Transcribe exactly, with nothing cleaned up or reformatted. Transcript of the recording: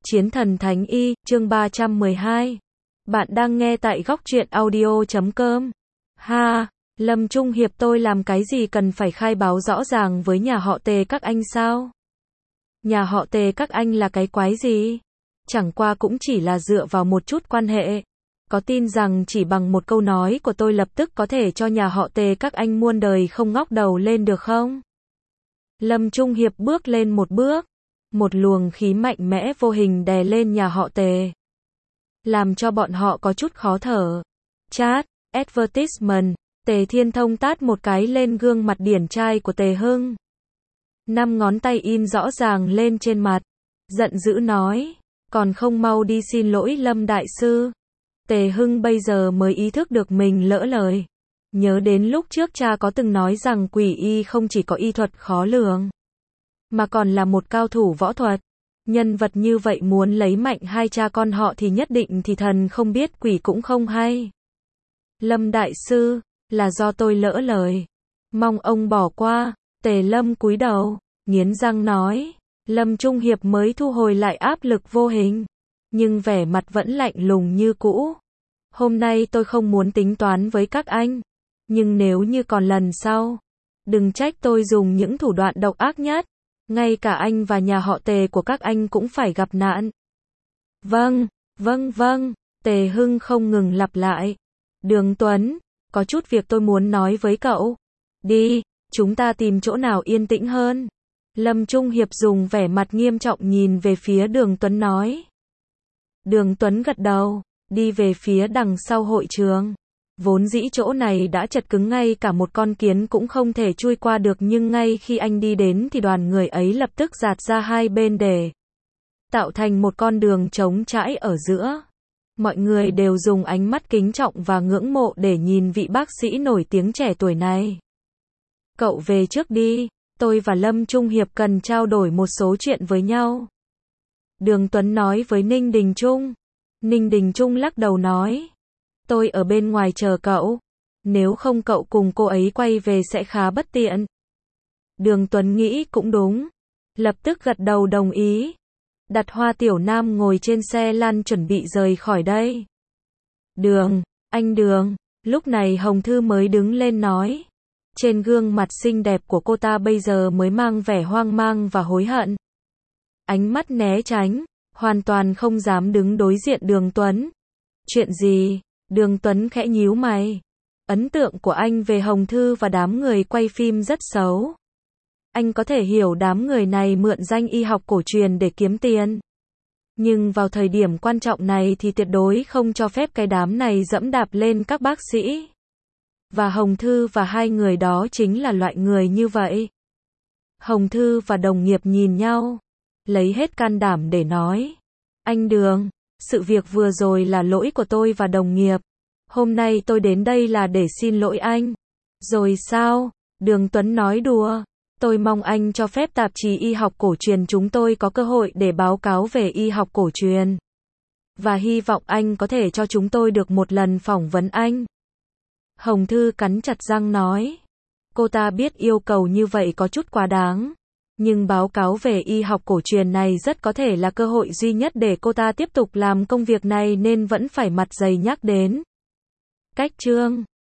Chiến thần Thánh Y, chương ba trăm mười hai. Bạn đang nghe tại góc truyện audio chấm com. Ha, Lâm Trung Hiệp, tôi làm cái gì cần phải khai báo rõ ràng với nhà họ Tề các anh sao? Nhà họ Tề các anh là cái quái gì? Chẳng qua cũng chỉ là dựa vào một chút quan hệ. Có tin rằng chỉ bằng một câu nói của tôi lập tức có thể cho nhà họ Tề các anh muôn đời không ngóc đầu lên được không? Lâm Trung Hiệp bước lên một bước. Một luồng khí mạnh mẽ vô hình đè lên nhà họ Tề, làm cho bọn họ có chút khó thở. Chat, advertisement, Tề Thiên Thông tát một cái lên gương mặt điển trai của Tề Hưng. Năm ngón tay in rõ ràng lên trên mặt. Giận dữ nói, còn không mau đi xin lỗi Lâm Đại Sư. Tề Hưng bây giờ mới ý thức được mình lỡ lời. Nhớ đến lúc trước cha có từng nói rằng quỷ y không chỉ có y thuật khó lường, mà còn là một cao thủ võ thuật. Nhân vật như vậy muốn lấy mạnh hai cha con họ thì nhất định thì thần không biết quỷ cũng không hay. Lâm Đại Sư, là do tôi lỡ lời. Mong ông bỏ qua. Tề Lâm cúi đầu, nghiến răng nói. Lâm Trung Hiệp mới thu hồi lại áp lực vô hình, nhưng vẻ mặt vẫn lạnh lùng như cũ. Hôm nay tôi không muốn tính toán với các anh, nhưng nếu như còn lần sau, đừng trách tôi dùng những thủ đoạn độc ác nhất. Ngay cả anh và nhà họ Tề của các anh cũng phải gặp nạn. Vâng, vâng vâng, Tề Hưng không ngừng lặp lại. Đường Tuấn, có chút việc tôi muốn nói với cậu. Đi, chúng ta tìm chỗ nào yên tĩnh hơn. Lâm Trung Hiệp dùng vẻ mặt nghiêm trọng nhìn về phía Đường Tuấn nói. Đường Tuấn gật đầu, đi về phía đằng sau hội trường. Vốn dĩ chỗ này đã chật cứng, ngay cả một con kiến cũng không thể chui qua được, nhưng ngay khi anh đi đến thì đoàn người ấy lập tức dạt ra hai bên để tạo thành một con đường trống trải ở giữa. Mọi người đều dùng ánh mắt kính trọng và ngưỡng mộ để nhìn vị bác sĩ nổi tiếng trẻ tuổi này. Cậu về trước đi, tôi và Lâm Trung Hiệp cần trao đổi một số chuyện với nhau. Đường Tuấn nói với Ninh Đình Trung. Ninh Đình Trung lắc đầu nói. Tôi ở bên ngoài chờ cậu. Nếu không cậu cùng cô ấy quay về sẽ khá bất tiện. Đường Tuấn nghĩ cũng đúng. Lập tức gật đầu đồng ý. Đặt Hoa Tiểu Nam ngồi trên xe lăn chuẩn bị rời khỏi đây. Đường, anh Đường. Lúc này Hồng Thư mới đứng lên nói. Trên gương mặt xinh đẹp của cô ta bây giờ mới mang vẻ hoang mang và hối hận. Ánh mắt né tránh, hoàn toàn không dám đứng đối diện Đường Tuấn. Chuyện gì? Đường Tuấn khẽ nhíu mày. Ấn tượng của anh về Hồng Thư và đám người quay phim rất xấu. Anh có thể hiểu đám người này mượn danh y học cổ truyền để kiếm tiền. Nhưng vào thời điểm quan trọng này thì tuyệt đối không cho phép cái đám này dẫm đạp lên các bác sĩ. Và Hồng Thư và hai người đó chính là loại người như vậy. Hồng Thư và đồng nghiệp nhìn nhau, lấy hết can đảm để nói. Anh Đường, sự việc vừa rồi là lỗi của tôi và đồng nghiệp. Hôm nay tôi đến đây là để xin lỗi anh. Rồi sao? Đường Tuấn nói đùa. Tôi mong anh cho phép tạp chí y học cổ truyền chúng tôi có cơ hội để báo cáo về y học cổ truyền. Và hy vọng anh có thể cho chúng tôi được một lần phỏng vấn anh. Hồng Thư cắn chặt răng nói. Cô ta biết yêu cầu như vậy có chút quá đáng. Nhưng báo cáo về y học cổ truyền này rất có thể là cơ hội duy nhất để cô ta tiếp tục làm công việc này nên vẫn phải mặt dày nhắc đến. Cách chương